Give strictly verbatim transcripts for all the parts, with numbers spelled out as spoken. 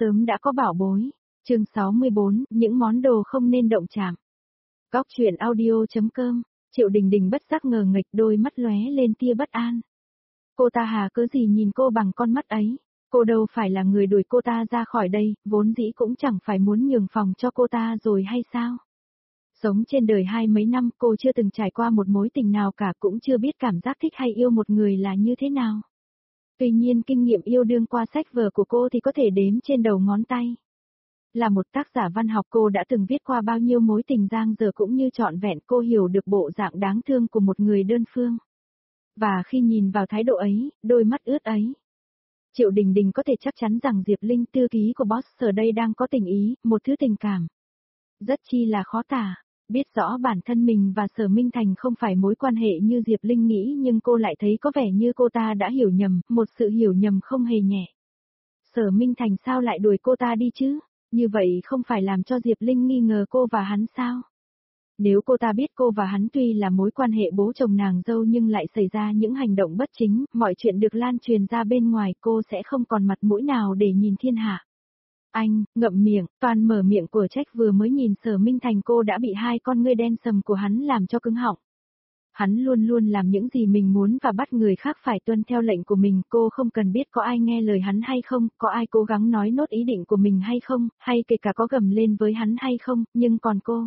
sớm đã có bảo bối. Chương sáu mươi bốn, những món đồ không nên động chạm. Góc truyện audio chấm com. Triệu Đình Đình bất giác ngờ nghịch, đôi mắt lóe lên tia bất an. Cô ta hà cớ gì nhìn cô bằng con mắt ấy? Cô đâu phải là người đuổi cô ta ra khỏi đây, vốn dĩ cũng chẳng phải muốn nhường phòng cho cô ta rồi hay sao? Sống trên đời hai mấy năm, cô chưa từng trải qua một mối tình nào cả, cũng chưa biết cảm giác thích hay yêu một người là như thế nào. Tuy nhiên kinh nghiệm yêu đương qua sách vở của cô thì có thể đếm trên đầu ngón tay. Là một tác giả văn học, cô đã từng viết qua bao nhiêu mối tình giang dở, cũng như trọn vẹn cô hiểu được bộ dạng đáng thương của một người đơn phương. Và khi nhìn vào thái độ ấy, đôi mắt ướt ấy, Triệu Đình Đình có thể chắc chắn rằng Diệp Linh, thư ký của boss ở đây, đang có tình ý, một thứ tình cảm rất chi là khó tả. Biết rõ bản thân mình và Sở Minh Thành không phải mối quan hệ như Diệp Linh nghĩ, nhưng cô lại thấy có vẻ như cô ta đã hiểu nhầm, một sự hiểu nhầm không hề nhẹ. Sở Minh Thành sao lại đuổi cô ta đi chứ? Như vậy không phải làm cho Diệp Linh nghi ngờ cô và hắn sao? Nếu cô ta biết cô và hắn tuy là mối quan hệ bố chồng nàng dâu nhưng lại xảy ra những hành động bất chính, mọi chuyện được lan truyền ra bên ngoài, cô sẽ không còn mặt mũi nào để nhìn thiên hạ. Anh, ngậm miệng, toàn mở miệng của trách, vừa mới nhìn Sở Minh Thành cô đã bị hai con ngươi đen sầm của hắn làm cho cứng họng. Hắn luôn luôn làm những gì mình muốn và bắt người khác phải tuân theo lệnh của mình, cô không cần biết có ai nghe lời hắn hay không, có ai cố gắng nói nốt ý định của mình hay không, hay kể cả có gầm lên với hắn hay không, nhưng còn cô.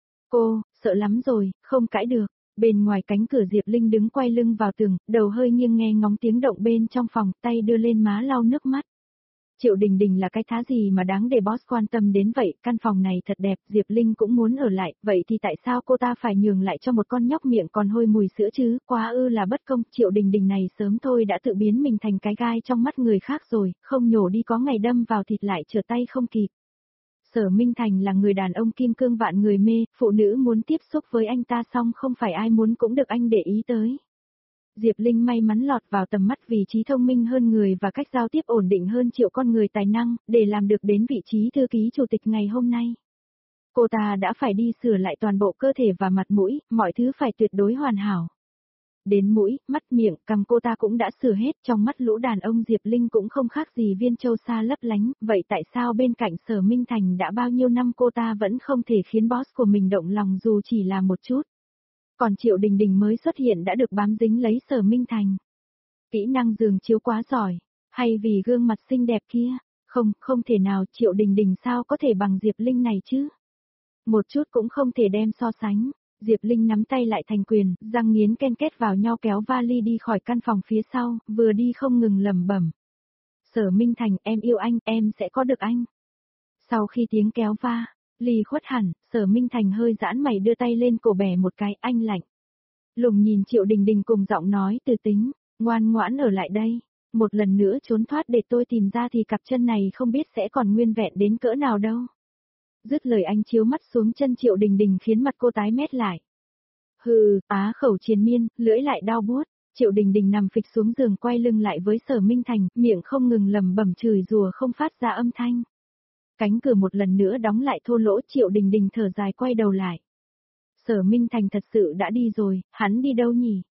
Cô, sợ lắm rồi, không cãi được. Bên ngoài cánh cửa Diệp Linh đứng quay lưng vào tường, đầu hơi nghiêng nghe ngóng tiếng động bên trong phòng, tay đưa lên má lau nước mắt. Triệu Đình Đình là cái thá gì mà đáng để boss quan tâm đến vậy, căn phòng này thật đẹp, Diệp Linh cũng muốn ở lại, vậy thì tại sao cô ta phải nhường lại cho một con nhóc miệng còn hôi mùi sữa chứ, quá ư là bất công. Triệu Đình Đình này sớm thôi đã tự biến mình thành cái gai trong mắt người khác rồi, không nhổ đi có ngày đâm vào thịt lại trở tay không kịp. Sở Minh Thành là người đàn ông kim cương vạn người mê, phụ nữ muốn tiếp xúc với anh ta xong không phải ai muốn cũng được anh để ý tới. Diệp Linh may mắn lọt vào tầm mắt vì trí thông minh hơn người và cách giao tiếp ổn định hơn Triệu con người tài năng, để làm được đến vị trí thư ký chủ tịch ngày hôm nay. Cô ta đã phải đi sửa lại toàn bộ cơ thể và mặt mũi, mọi thứ phải tuyệt đối hoàn hảo. Đến mũi, mắt, miệng, cằm cô ta cũng đã sửa hết, trong mắt lũ đàn ông Diệp Linh cũng không khác gì viên châu sa lấp lánh, vậy tại sao bên cạnh Sở Minh Thành đã bao nhiêu năm cô ta vẫn không thể khiến boss của mình động lòng dù chỉ là một chút? Còn Triệu Đình Đình mới xuất hiện đã được bám dính lấy Sở Minh Thành. Kỹ năng giường chiếu quá giỏi, hay vì gương mặt xinh đẹp kia? Không, không thể nào, Triệu Đình Đình sao có thể bằng Diệp Linh này chứ? Một chút cũng không thể đem so sánh. Diệp Linh nắm tay lại thành quyền, răng nghiến ken kết vào nhau kéo vali đi khỏi căn phòng phía sau, vừa đi không ngừng lẩm bẩm. Sở Minh Thành, em yêu anh, em sẽ có được anh. Sau khi tiếng kéo va ly khuất hẳn, Sở Minh Thành hơi giãn mày đưa tay lên cổ bẻ một cái, anh lạnh. Lùng nhìn Triệu Đình Đình cùng giọng nói từ tính, ngoan ngoãn ở lại đây, một lần nữa trốn thoát để tôi tìm ra thì cặp chân này không biết sẽ còn nguyên vẹn đến cỡ nào đâu. Dứt lời anh chiếu mắt xuống chân Triệu Đình Đình khiến mặt cô tái mét lại. Hừ, á khẩu triền miên, lưỡi lại đau buốt. Triệu Đình Đình nằm phịch xuống giường quay lưng lại với Sở Minh Thành, miệng không ngừng lẩm bẩm chửi rủa không phát ra âm thanh. Cánh cửa một lần nữa đóng lại thô lỗ, Triệu Đình Đình thở dài quay đầu lại. Sở Minh Thành thật sự đã đi rồi, hắn đi đâu nhỉ?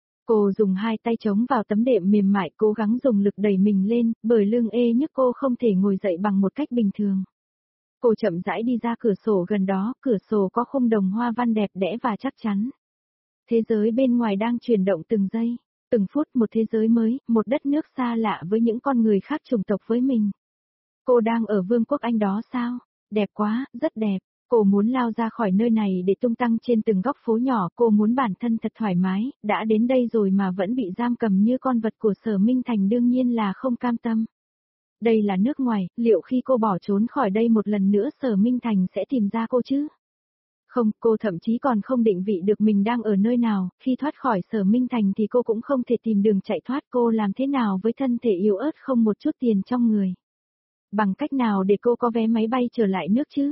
Cô dùng hai tay chống vào tấm đệm mềm mại, cố gắng dùng lực đẩy mình lên, bởi lưng ê nhức cô không thể ngồi dậy bằng một cách bình thường. Cô chậm rãi đi ra cửa sổ gần đó, cửa sổ có khung đồng hoa văn đẹp đẽ và chắc chắn. Thế giới bên ngoài đang chuyển động từng giây, từng phút, một thế giới mới, một đất nước xa lạ với những con người khác chủng tộc với mình. Cô đang ở Vương quốc Anh đó sao? Đẹp quá, rất đẹp. Cô muốn lao ra khỏi nơi này để tung tăng trên từng góc phố nhỏ, cô muốn bản thân thật thoải mái, đã đến đây rồi mà vẫn bị giam cầm như con vật của Sở Minh Thành đương nhiên là không cam tâm. Đây là nước ngoài, liệu khi cô bỏ trốn khỏi đây một lần nữa Sở Minh Thành sẽ tìm ra cô chứ? Không, cô thậm chí còn không định vị được mình đang ở nơi nào, khi thoát khỏi Sở Minh Thành thì cô cũng không thể tìm đường chạy thoát, cô làm thế nào với thân thể yếu ớt không một chút tiền trong người? Bằng cách nào để cô có vé máy bay trở lại nước chứ?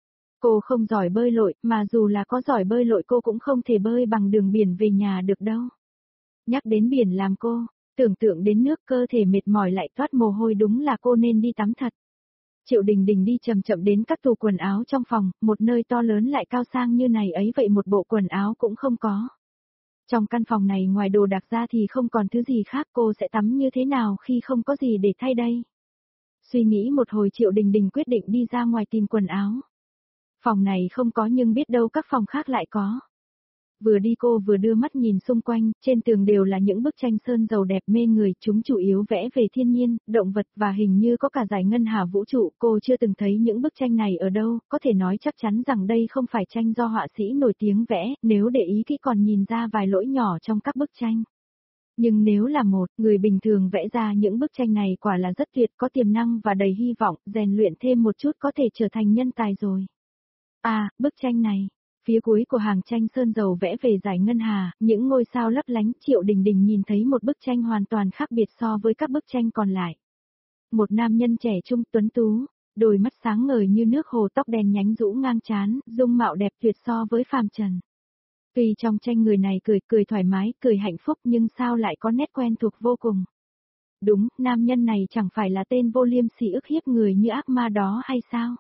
Cô không giỏi bơi lội, mà dù là có giỏi bơi lội cô cũng không thể bơi bằng đường biển về nhà được đâu. Nhắc đến biển làm cô tưởng tượng đến nước, cơ thể mệt mỏi lại toát mồ hôi, đúng là cô nên đi tắm thật. Triệu Đình Đình đi chậm chậm đến các tủ quần áo trong phòng, một nơi to lớn lại cao sang như này ấy vậy một bộ quần áo cũng không có. Trong căn phòng này ngoài đồ đạc ra thì không còn thứ gì khác, cô sẽ tắm như thế nào khi không có gì để thay đây? Suy nghĩ một hồi Triệu Đình Đình quyết định đi ra ngoài tìm quần áo. Phòng này không có nhưng biết đâu các phòng khác lại có. Vừa đi cô vừa đưa mắt nhìn xung quanh, trên tường đều là những bức tranh sơn dầu đẹp mê người, chúng chủ yếu vẽ về thiên nhiên, động vật và hình như có cả giải ngân hà vũ trụ, cô chưa từng thấy những bức tranh này ở đâu, có thể nói chắc chắn rằng đây không phải tranh do họa sĩ nổi tiếng vẽ, nếu để ý kỹ còn nhìn ra vài lỗi nhỏ trong các bức tranh. Nhưng nếu là một người bình thường vẽ ra những bức tranh này quả là rất tuyệt, có tiềm năng và đầy hy vọng, rèn luyện thêm một chút có thể trở thành nhân tài rồi. À, bức tranh này. Phía cuối của hàng tranh sơn dầu vẽ về giải ngân hà, những ngôi sao lấp lánh, Triệu Đình Đình nhìn thấy một bức tranh hoàn toàn khác biệt so với các bức tranh còn lại. Một nam nhân trẻ trung tuấn tú, đôi mắt sáng ngời như nước hồ, tóc đen nhánh rũ ngang trán, dung mạo đẹp tuyệt so với phàm trần. Tuy trong tranh người này cười cười thoải mái, cười hạnh phúc nhưng sao lại có nét quen thuộc vô cùng. Đúng, nam nhân này chẳng phải là tên vô liêm sỉ ức hiếp người như ác ma đó hay sao?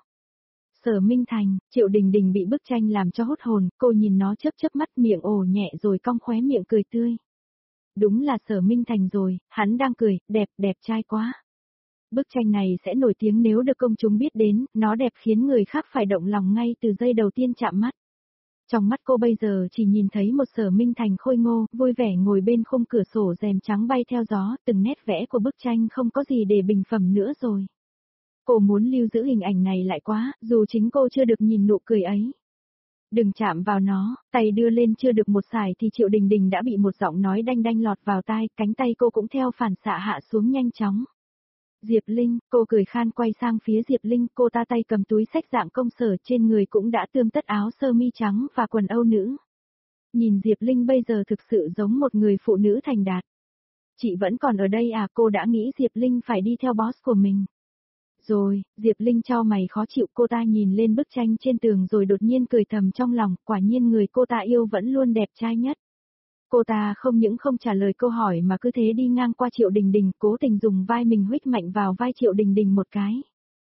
Sở Minh Thành, Triệu Đình Đình bị bức tranh làm cho hốt hồn, cô nhìn nó chớp chớp mắt, miệng ồ nhẹ rồi cong khóe miệng cười tươi. Đúng là Sở Minh Thành rồi, hắn đang cười, đẹp, đẹp trai quá. Bức tranh này sẽ nổi tiếng nếu được công chúng biết đến, nó đẹp khiến người khác phải động lòng ngay từ giây đầu tiên chạm mắt. Trong mắt cô bây giờ chỉ nhìn thấy một Sở Minh Thành khôi ngô, vui vẻ ngồi bên khung cửa sổ rèm trắng bay theo gió, từng nét vẽ của bức tranh không có gì để bình phẩm nữa rồi. Cô muốn lưu giữ hình ảnh này lại quá, dù chính cô chưa được nhìn nụ cười ấy. Đừng chạm vào nó, tay đưa lên chưa được một sải thì Triệu Đình Đình đã bị một giọng nói đanh đanh lọt vào tai, cánh tay cô cũng theo phản xạ hạ xuống nhanh chóng. Diệp Linh, cô cười khan quay sang phía Diệp Linh, cô ta tay cầm túi xách dạng công sở, trên người cũng đã tươm tất áo sơ mi trắng và quần Âu nữ. Nhìn Diệp Linh bây giờ thực sự giống một người phụ nữ thành đạt. Chị vẫn còn ở đây à, cô đã nghĩ Diệp Linh phải đi theo boss của mình. Rồi, Diệp Linh chau mày khó chịu, cô ta nhìn lên bức tranh trên tường rồi đột nhiên cười thầm trong lòng, quả nhiên người cô ta yêu vẫn luôn đẹp trai nhất. Cô ta không những không trả lời câu hỏi mà cứ thế đi ngang qua Triệu Đình Đình, cố tình dùng vai mình huých mạnh vào vai Triệu Đình Đình một cái.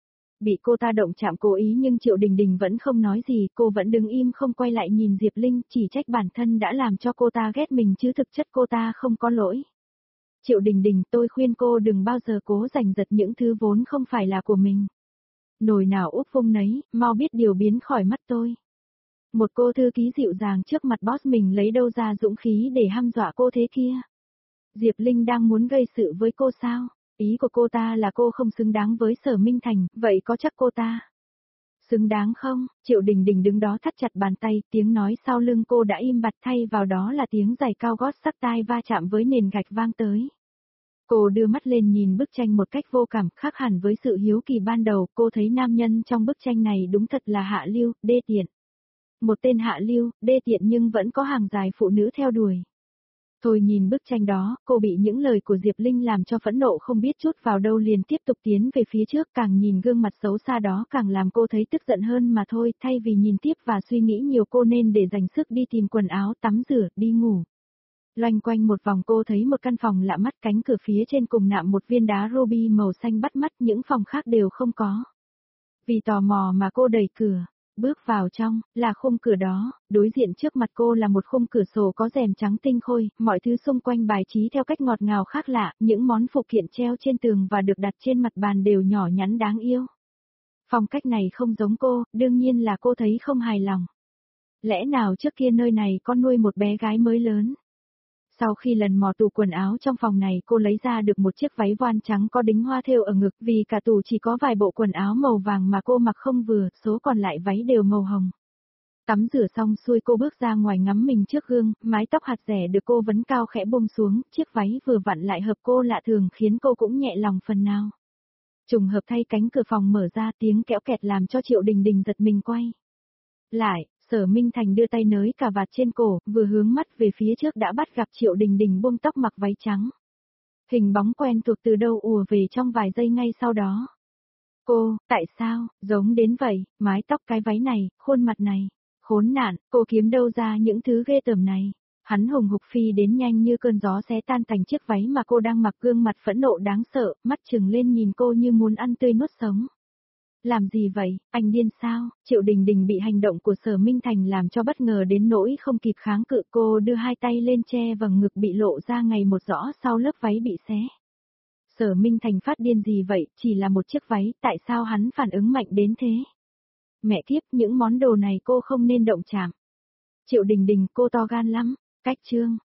Bị cô ta động chạm cố ý nhưng Triệu Đình Đình vẫn không nói gì, cô vẫn đứng im không quay lại nhìn Diệp Linh, chỉ trách bản thân đã làm cho cô ta ghét mình chứ thực chất cô ta không có lỗi. Triệu Đình Đình, tôi khuyên cô đừng bao giờ cố giành giật những thứ vốn không phải là của mình. Nồi nào úp vung nấy, mau biết điều biến khỏi mắt tôi. Một cô thư ký dịu dàng trước mặt boss mình lấy đâu ra dũng khí để hăm dọa cô thế kia. Diệp Linh đang muốn gây sự với cô sao? Ý của cô ta là cô không xứng đáng với Sở Minh Thành, vậy có chắc cô ta xứng đáng không? Triệu Đình Đình đứng đó thắt chặt bàn tay, tiếng nói sau lưng cô đã im bặt, thay vào đó là tiếng giày cao gót sắc tai va chạm với nền gạch vang tới. Cô đưa mắt lên nhìn bức tranh một cách vô cảm, khác hẳn với sự hiếu kỳ ban đầu, cô thấy nam nhân trong bức tranh này đúng thật là hạ lưu, đê tiện. Một tên hạ lưu, đê tiện nhưng vẫn có hàng dài phụ nữ theo đuổi. Thôi nhìn bức tranh đó, cô bị những lời của Diệp Linh làm cho phẫn nộ không biết chút vào đâu liền tiếp tục tiến về phía trước, càng nhìn gương mặt xấu xa đó càng làm cô thấy tức giận hơn mà thôi, thay vì nhìn tiếp và suy nghĩ nhiều cô nên để dành sức đi tìm quần áo, tắm rửa, đi ngủ. Loanh quanh một vòng cô thấy một căn phòng lạ mắt, cánh cửa phía trên cùng nạm một viên đá ruby màu xanh bắt mắt, những phòng khác đều không có. Vì tò mò mà cô đẩy cửa. Bước vào trong, là khung cửa đó, đối diện trước mặt cô là một khung cửa sổ có rèm trắng tinh khôi, mọi thứ xung quanh bài trí theo cách ngọt ngào khác lạ, những món phụ kiện treo trên tường và được đặt trên mặt bàn đều nhỏ nhắn đáng yêu. Phong cách này không giống cô, đương nhiên là cô thấy không hài lòng. Lẽ nào trước kia nơi này có nuôi một bé gái mới lớn? Sau khi lần mò tủ quần áo trong phòng này cô lấy ra được một chiếc váy voan trắng có đính hoa thêu ở ngực, vì cả tủ chỉ có vài bộ quần áo màu vàng mà cô mặc không vừa, số còn lại váy đều màu hồng. Tắm rửa xong xuôi cô bước ra ngoài ngắm mình trước gương, mái tóc hạt rẻ được cô vấn cao khẽ buông xuống, chiếc váy vừa vặn lại hợp cô lạ thường khiến cô cũng nhẹ lòng phần nào. Trùng hợp thay cánh cửa phòng mở ra, tiếng kẽo kẹt làm cho Triệu Đình Đình giật mình quay lại. Sở Minh Thành đưa tay nới cà vạt trên cổ, vừa hướng mắt về phía trước đã bắt gặp Triệu Đình Đình buông tóc mặc váy trắng. Hình bóng quen thuộc từ đâu ùa về trong vài giây ngay sau đó. Cô, tại sao, giống đến vậy, mái tóc cái váy này, khuôn mặt này, khốn nạn, cô kiếm đâu ra những thứ ghê tởm này. Hắn hùng hục phi đến nhanh như cơn gió xé tan tành chiếc váy mà cô đang mặc, gương mặt phẫn nộ đáng sợ, mắt trừng lên nhìn cô như muốn ăn tươi nuốt sống. Làm gì vậy, anh điên sao? Triệu Đình Đình bị hành động của Sở Minh Thành làm cho bất ngờ đến nỗi không kịp kháng cự, cô đưa hai tay lên che vầng ngực bị lộ ra ngày một rõ sau lớp váy bị xé. Sở Minh Thành phát điên gì vậy, chỉ là một chiếc váy, tại sao hắn phản ứng mạnh đến thế? Mẹ kiếp, những món đồ này cô không nên động chạm. Triệu Đình Đình, cô to gan lắm, cách chương.